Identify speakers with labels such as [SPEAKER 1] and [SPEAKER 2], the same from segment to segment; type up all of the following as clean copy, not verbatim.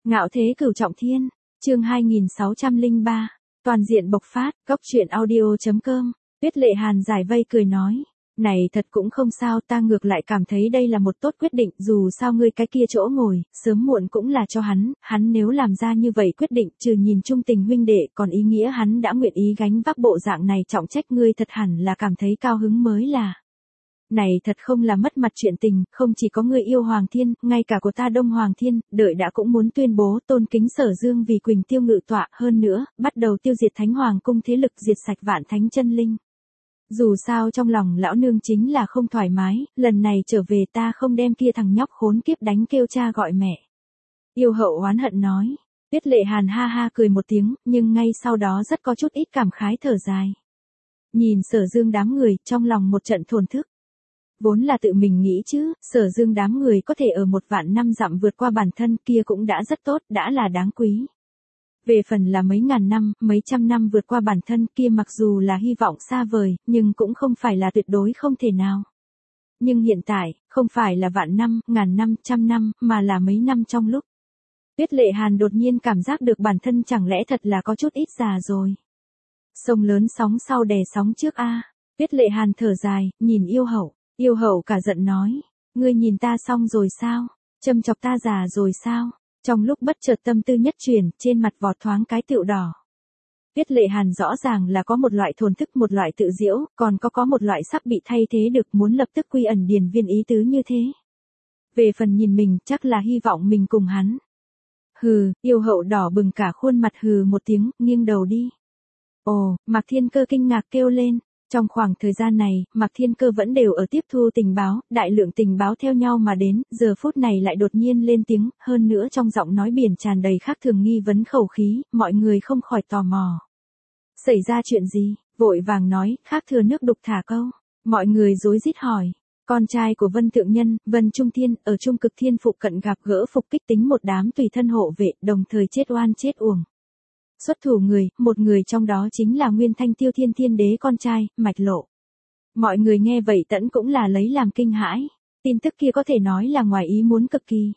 [SPEAKER 1] Ngạo thế cửu trọng thiên, chương 2603, toàn diện bộc phát, góc truyện audio.com, Tuyết Lệ Hàn giải vây cười nói. Này thật cũng không sao, ta ngược lại cảm thấy đây là một tốt quyết định, dù sao ngươi cái kia chỗ ngồi, sớm muộn cũng là cho hắn nếu làm ra như vậy quyết định, trừ nhìn chung tình huynh đệ, còn ý nghĩa hắn đã nguyện ý gánh vác bộ dạng này trọng trách, ngươi thật hẳn là cảm thấy cao hứng mới là. Này thật không là mất mặt chuyện tình, không chỉ có ngươi yêu Hoàng Thiên, ngay cả của ta Đông Hoàng Thiên, đợi đã cũng muốn tuyên bố tôn kính Sở Dương vì Quỳnh Tiêu ngự tọa, hơn nữa, bắt đầu tiêu diệt Thánh Hoàng cung thế lực, diệt sạch Vạn Thánh chân linh. Dù sao trong lòng lão nương chính là không thoải mái, lần này trở về ta không đem kia thằng nhóc khốn kiếp đánh kêu cha gọi mẹ. Yêu hậu oán hận nói. Tuyết Lệ Hàn ha ha cười một tiếng, nhưng ngay sau đó rất có chút ít cảm khái thở dài. Nhìn Sở Dương đám người, trong lòng một trận thổn thức. Vốn là tự mình nghĩ chứ, Sở Dương đám người có thể ở 1.000 năm dặm vượt qua bản thân kia cũng đã rất tốt, đã là đáng quý. Về phần là mấy ngàn năm, mấy trăm năm vượt qua bản thân kia mặc dù là hy vọng xa vời, nhưng cũng không phải là tuyệt đối không thể nào. Nhưng hiện tại, không phải là vạn năm, ngàn năm, trăm năm, mà là mấy năm trong lúc. Tuyết Lệ Hàn đột nhiên cảm giác được bản thân chẳng lẽ thật là có chút ít già rồi. Sông lớn sóng sau đè sóng trước a. Tuyết Lệ Hàn thở dài, nhìn yêu hậu cả giận nói, ngươi nhìn ta xong rồi sao, châm chọc ta già rồi sao. Trong lúc bất chợt tâm tư nhất chuyển, trên mặt vọt thoáng cái tựu đỏ. Tuyết Lệ Hàn rõ ràng là có một loại thổn thức, một loại tự giễu, còn có một loại sắp bị thay thế được, muốn lập tức quy ẩn điền viên ý tứ như thế. Về phần nhìn mình, chắc là hy vọng mình cùng hắn. Hừ, yêu hậu đỏ bừng cả khuôn mặt hừ một tiếng, nghiêng đầu đi. Ồ, Mạc Thiên Cơ kinh ngạc kêu lên. Trong khoảng thời gian này, Mạc Thiên Cơ vẫn đều ở tiếp thu tình báo, đại lượng tình báo theo nhau mà đến, giờ phút này lại đột nhiên lên tiếng, hơn nữa trong giọng nói biển tràn đầy khác thường nghi vấn khẩu khí, mọi người không khỏi tò mò. Xảy ra chuyện gì? Vội vàng nói, khác thừa nước đục thả câu. Mọi người rối rít hỏi. Con trai của Vân Thượng Nhân, Vân Trung Thiên, ở Trung Cực Thiên phụ cận gặp gỡ phục kích tính một đám tùy thân hộ vệ, đồng thời chết oan chết uổng. Xuất thủ người, một người trong đó chính là Nguyên Thanh Tiêu Thiên Thiên Đế con trai, Mạch Lộ. Mọi người nghe vậy tẫn cũng là lấy làm kinh hãi, tin tức kia có thể nói là ngoài ý muốn cực kỳ.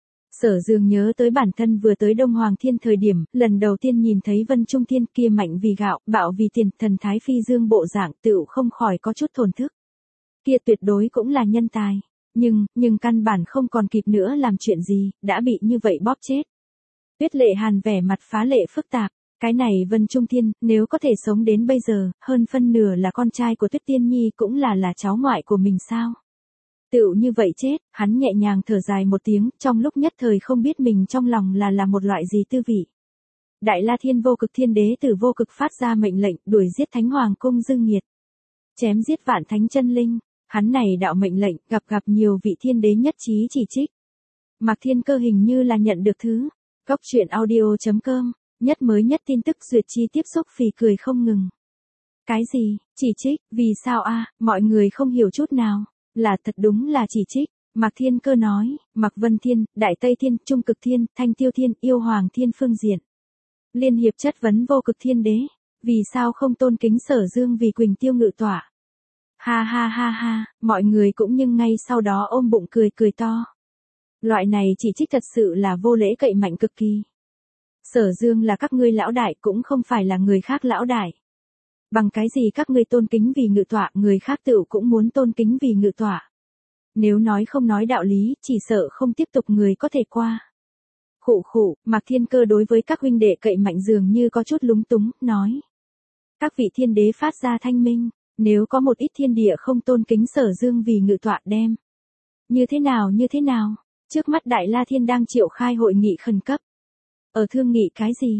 [SPEAKER 1] Sở Dương nhớ tới bản thân vừa tới Đông Hoàng Thiên thời điểm, lần đầu tiên nhìn thấy Vân Trung Thiên kia mạnh vì gạo, bạo vì tiền, thần thái phi dương bộ dạng tựu không khỏi có chút thổn thức. Kia tuyệt đối cũng là nhân tài, nhưng căn bản không còn kịp nữa làm chuyện gì, đã bị như vậy bóp chết. Tuyết Lệ Hàn vẻ mặt phá lệ phức tạp, cái này Vân Trung Thiên, nếu có thể sống đến bây giờ, hơn phân nửa là con trai của Tuyết Tiên Nhi cũng là cháu ngoại của mình sao. Tựu như vậy chết, hắn nhẹ nhàng thở dài một tiếng, trong lúc nhất thời không biết mình trong lòng là một loại gì tư vị. Đại La Thiên Vô Cực Thiên Đế từ vô cực phát ra mệnh lệnh, đuổi giết Thánh Hoàng cung Dương Nghiệt. Chém giết Vạn Thánh chân linh, hắn này đạo mệnh lệnh, gặp nhiều vị thiên đế nhất trí chỉ trích. Mạc Thiên Cơ hình như là nhận được thứ. Góc truyện audio.com, mới nhất tin tức duyệt chi tiếp xúc phì cười không ngừng. Cái gì, chỉ trích, vì sao a? Mọi người không hiểu chút nào, là thật đúng là chỉ trích. Mạc Thiên Cơ nói, Mạc Vân Thiên, Đại Tây Thiên, Trung Cực Thiên, Thanh Tiêu Thiên, Yêu Hoàng Thiên phương diện. Liên hiệp chất vấn Vô Cực Thiên Đế, vì sao không tôn kính Sở Dương vì Quỳnh Tiêu ngự tọa. Ha ha, mọi người cũng nhưng ngay sau đó ôm bụng cười to. Loại này chỉ trích thật sự là vô lễ cậy mạnh cực kỳ. Sở Dương là các ngươi lão đại cũng không phải là người khác lão đại. Bằng cái gì các ngươi tôn kính vì ngự tọa, người khác tựu cũng muốn tôn kính vì ngự tọa. Nếu nói không nói đạo lý, chỉ sợ không tiếp tục người có thể qua. Khụ, Mạc Thiên Cơ đối với các huynh đệ cậy mạnh dường như có chút lúng túng, nói. Các vị thiên đế phát ra thanh minh, nếu có một ít thiên địa không tôn kính Sở Dương vì ngự tọa đem. Như thế nào? Trước mắt Đại La Thiên đang triệu khai hội nghị khẩn cấp. Ở thương nghị cái gì?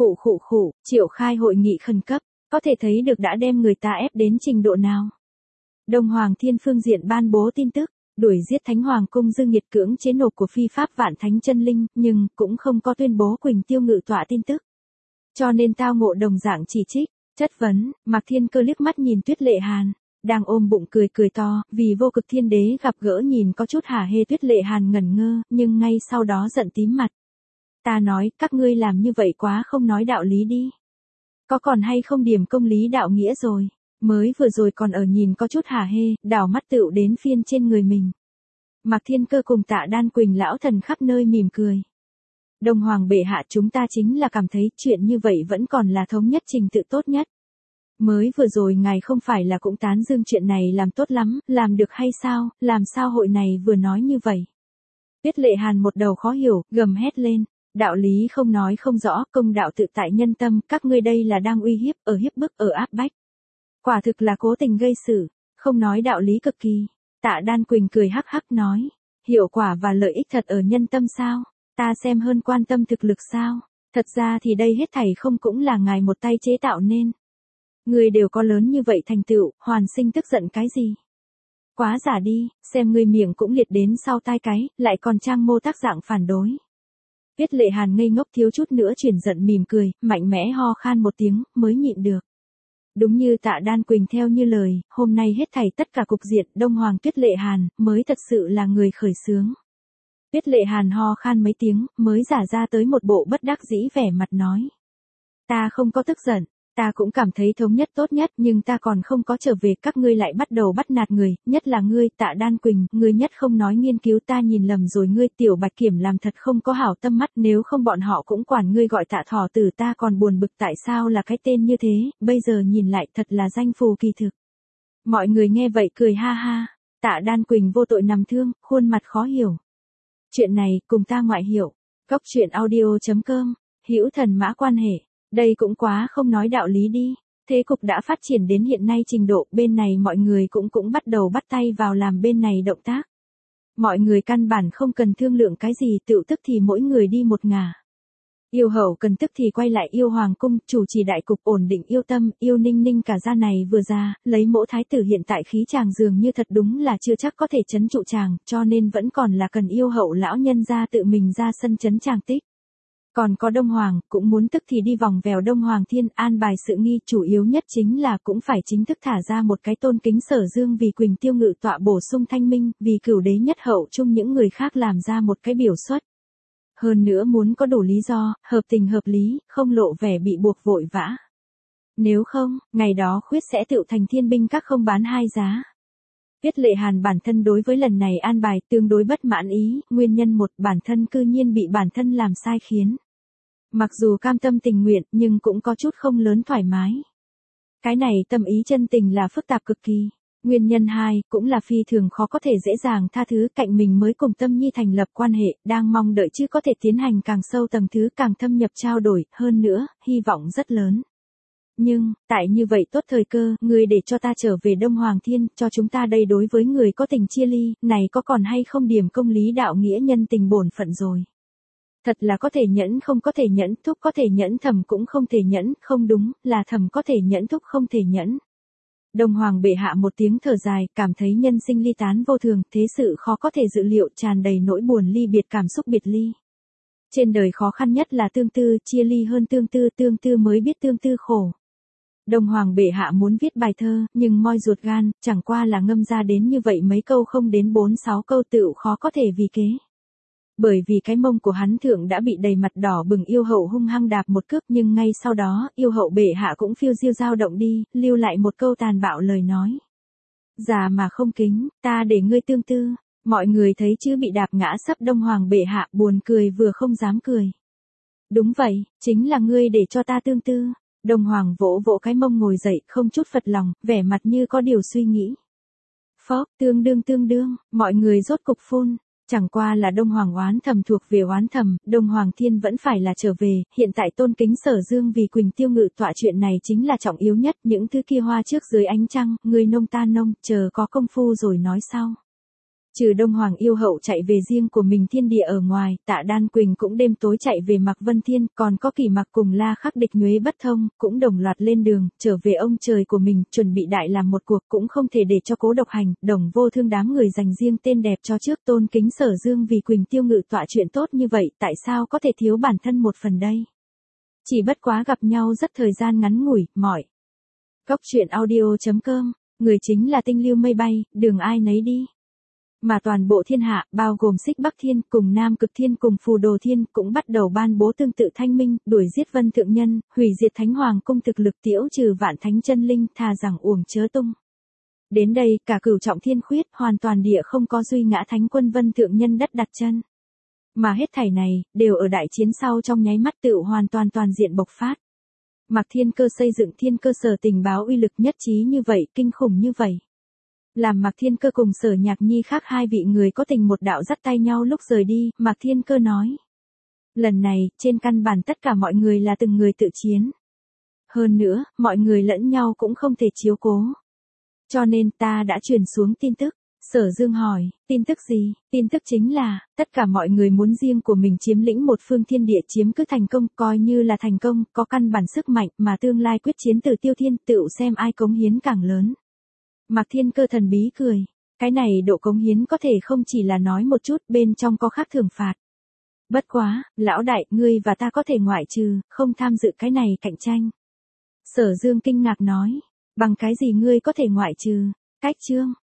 [SPEAKER 1] Khụ, triệu khai hội nghị khẩn cấp, có thể thấy được đã đem người ta ép đến trình độ nào. Đông Hoàng Thiên phương diện ban bố tin tức, đuổi giết Thánh Hoàng cung Dương Nghiệt, cưỡng chế nộp của phi pháp Vạn Thánh chân linh, nhưng cũng không có tuyên bố Quỳnh Tiêu ngự tọa tin tức. Cho nên tao ngộ đồng dạng chỉ trích, chất vấn. Mạc Thiên Cơ liếc mắt nhìn Tuyết Lệ Hàn, đang ôm bụng cười to, vì Vô Cực Thiên Đế gặp gỡ nhìn có chút hả hê. Tuyết Lệ Hàn ngẩn ngơ, nhưng ngay sau đó giận tím mặt. Ta nói, các ngươi làm như vậy quá không nói đạo lý đi. Có còn hay không điểm công lý đạo nghĩa rồi, mới vừa rồi còn ở nhìn có chút hả hê, đảo mắt tựu đến phiên trên người mình. Mạc Thiên Cơ cùng Tạ Đan Quỳnh lão thần khắp nơi mỉm cười. Đông Hoàng bệ hạ, chúng ta chính là cảm thấy chuyện như vậy vẫn còn là thống nhất trình tự tốt nhất. Mới vừa rồi ngài không phải là cũng tán dương chuyện này làm tốt lắm, làm được hay sao, làm sao hội này vừa nói như vậy. Tuyết Lệ Hàn một đầu khó hiểu, gầm hét lên, đạo lý không nói không rõ, công đạo tự tại nhân tâm, các ngươi đây là đang uy hiếp, ở hiếp bức, ở áp bách. Quả thực là cố tình gây sự, không nói đạo lý cực kỳ. Tạ Đan Quỳnh cười hắc hắc nói, hiệu quả và lợi ích thật ở nhân tâm sao, ta xem hơn quan tâm thực lực sao, thật ra thì đây hết thảy không cũng là ngài một tay chế tạo nên. Ngươi đều có lớn như vậy thành tựu, hoàn sinh tức giận cái gì? Quá giả đi, xem ngươi miệng cũng liệt đến sau tai cái, lại còn trang mô tác dạng phản đối. Tuyết Lệ Hàn ngây ngốc thiếu chút nữa chuyển giận mỉm cười, mạnh mẽ ho khan một tiếng, mới nhịn được. Đúng như Tạ Đan Quỳnh theo như lời, hôm nay hết thảy tất cả cục diện Đông Hoàng Tuyết Lệ Hàn, mới thật sự là người khởi xướng. Tuyết Lệ Hàn ho khan mấy tiếng, mới giả ra tới một bộ bất đắc dĩ vẻ mặt nói. Ta không có tức giận. Ta cũng cảm thấy thống nhất tốt nhất, nhưng ta còn không có trở về, các ngươi lại bắt đầu bắt nạt người, nhất là ngươi, Tạ Đan Quỳnh, ngươi nhất không nói nghiên cứu, ta nhìn lầm rồi, ngươi Tiểu Bạch Kiểm làm thật không có hảo tâm mắt, nếu không bọn họ cũng quản ngươi gọi Tạ Thỏ Tử, ta còn buồn bực tại sao là cái tên như thế, bây giờ nhìn lại thật là danh phù kỳ thực. Mọi người nghe vậy cười ha ha, Tạ Đan Quỳnh vô tội nằm thương, khuôn mặt khó hiểu. Chuyện này, cùng ta ngoại hiểu, Cốc Truyện Audio.com, hữu thần mã quan hệ. Đây cũng quá không nói đạo lý đi. Thế cục đã phát triển đến hiện nay trình độ, bên này mọi người cũng bắt đầu bắt tay vào làm bên này động tác. Mọi người căn bản không cần thương lượng cái gì, tựu tức thì mỗi người đi một ngả. Yêu hậu cần tức thì quay lại yêu hoàng cung, chủ trì đại cục, ổn định yêu tâm, yêu Ninh Ninh cả gia này vừa ra, lấy mẫu thái tử hiện tại khí chàng dường như thật đúng là chưa chắc có thể trấn trụ chàng, cho nên vẫn còn là cần yêu hậu lão nhân gia tự mình ra sân trấn chàng tích. Còn có Đông Hoàng, cũng muốn tức thì đi vòng vèo Đông Hoàng Thiên, an bài sự nghi, chủ yếu nhất chính là cũng phải chính thức thả ra một cái tôn kính Sở Dương vì Quỳnh Tiêu Ngự tọa bổ sung thanh minh, vì cửu đế nhất hậu chung những người khác làm ra một cái biểu xuất. Hơn nữa muốn có đủ lý do, hợp tình hợp lý, không lộ vẻ bị buộc vội vã. Nếu không, ngày đó khuyết sẽ tựu thành thiên binh các không bán hai giá. Tuyết Lệ Hàn bản thân đối với lần này an bài tương đối bất mãn ý, nguyên nhân một, bản thân cư nhiên bị bản thân làm sai khiến. Mặc dù cam tâm tình nguyện nhưng cũng có chút không lớn thoải mái. Cái này tâm ý chân tình là phức tạp cực kỳ. Nguyên nhân hai, cũng là phi thường khó có thể dễ dàng tha thứ, cạnh mình mới cùng Tâm Nhi thành lập quan hệ, đang mong đợi chứ có thể tiến hành càng sâu tầng thứ, càng thâm nhập trao đổi, hơn nữa, hy vọng rất lớn. Nhưng, tại như vậy tốt thời cơ, người để cho ta trở về Đông Hoàng Thiên, cho chúng ta đây đối với người có tình chia ly, này có còn hay không điểm công lý đạo nghĩa nhân tình bổn phận rồi. Thật là có thể nhẫn không có thể nhẫn, thúc có thể nhẫn, thầm cũng không thể nhẫn, không đúng, là thầm có thể nhẫn, thúc không thể nhẫn. Đông Hoàng bệ hạ một tiếng thở dài, cảm thấy nhân sinh ly tán vô thường, thế sự khó có thể dự liệu, tràn đầy nỗi buồn ly biệt, cảm xúc biệt ly. Trên đời khó khăn nhất là tương tư, chia ly hơn tương tư mới biết tương tư khổ. Đông Hoàng bệ hạ muốn viết bài thơ, nhưng moi ruột gan, chẳng qua là ngâm ra đến như vậy mấy câu không đến 4-6 câu tựu khó có thể vì kế. Bởi vì cái mông của hắn thượng đã bị đầy mặt đỏ bừng, yêu hậu hung hăng đạp một cước, nhưng ngay sau đó, yêu hậu bệ hạ cũng phiêu diêu dao động đi, lưu lại một câu tàn bạo lời nói. Già mà không kính, ta để ngươi tương tư. Mọi người thấy chứ bị đạp ngã sấp Đông Hoàng bệ hạ, buồn cười vừa không dám cười. Đúng vậy, chính là ngươi để cho ta tương tư. Đông Hoàng vỗ vỗ cái mông ngồi dậy, không chút phật lòng, vẻ mặt như có điều suy nghĩ. Phó, tương đương, mọi người rốt cục phun. Chẳng qua là Đông Hoàng oán thầm thuộc về oán thầm, Đông Hoàng Thiên vẫn phải là trở về, hiện tại tôn kính Sở Dương vì Quỳnh Tiêu Ngự tọa chuyện này chính là trọng yếu nhất, những thứ kia hoa trước dưới ánh trăng, người nông ta nông, chờ có công phu rồi nói sau. Trừ Đông Hoàng yêu hậu chạy về riêng của mình thiên địa ở ngoài, Tạ Đan Quỳnh cũng đêm tối chạy về Mạc Vân Thiên, còn có Kỳ Mặc cùng La Khắc địch nhuế bất thông, cũng đồng loạt lên đường, trở về ông trời của mình, chuẩn bị đại làm một cuộc, cũng không thể để cho Cố Độc Hành, Đồng Vô Thương đám người dành riêng tên đẹp cho trước, tôn kính Sở Dương vì Quỳnh Tiêu Ngự tọa chuyện tốt như vậy, tại sao có thể thiếu bản thân một phần đây? Chỉ bất quá gặp nhau rất thời gian ngắn ngủi, mỏi. Cốc Truyện Audio.com, người chính là tinh lưu mây bay, đường ai nấy đi. Mà toàn bộ thiên hạ, bao gồm Xích Bắc Thiên, cùng Nam Cực Thiên cùng Phù Đồ Thiên, cũng bắt đầu ban bố tương tự thanh minh, đuổi giết Vân Thượng Nhân, hủy diệt Thánh Hoàng cung thực lực, tiễu trừ vạn thánh chân linh, thà rằng uổng chớ tung. Đến đây, cả Cửu Trọng Thiên khuyết, hoàn toàn địa không có duy ngã Thánh Quân Vân Thượng Nhân đất đặt chân. Mà hết thảy này, đều ở đại chiến sau trong nháy mắt tựu hoàn toàn diện bộc phát. Mạc Thiên Cơ xây dựng thiên cơ sở tình báo uy lực nhất trí như vậy, kinh khủng như vậy. Làm Mạc Thiên Cơ cùng Sở Nhạc Nhi khác hai vị người có tình một đạo dắt tay nhau lúc rời đi, Mạc Thiên Cơ nói. Lần này, trên căn bản tất cả mọi người là từng người tự chiến. Hơn nữa, mọi người lẫn nhau cũng không thể chiếu cố. Cho nên ta đã truyền xuống tin tức. Sở Dương hỏi, tin tức gì? Tin tức chính là, tất cả mọi người muốn riêng của mình chiếm lĩnh một phương thiên địa chiếm cứ thành công, coi như là thành công, có căn bản sức mạnh mà tương lai quyết chiến từ Tiêu Thiên tựu xem ai cống hiến càng lớn. Mạc Thiên Cơ thần bí cười, cái này độ cống hiến có thể không chỉ là nói một chút, bên trong có khác thưởng phạt. Bất quá, lão đại, ngươi và ta có thể ngoại trừ, không tham dự cái này cạnh tranh. Sở Dương kinh ngạc nói, bằng cái gì ngươi có thể ngoại trừ? Cách chương